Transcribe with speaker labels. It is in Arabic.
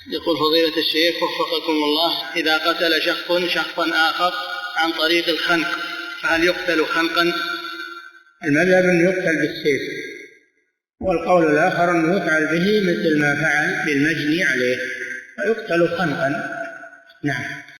Speaker 1: يقول فضيلة الشيخ وفقكم الله، إذا قتل شخصا آخر عن طريق الخنق فهل يقتل خنقا؟
Speaker 2: المذهب أنه يقتل بالسيف، والقول الآخر أنه يفعل به مثل ما فعل بالمجني عليه فيقتل خنقا. نعم.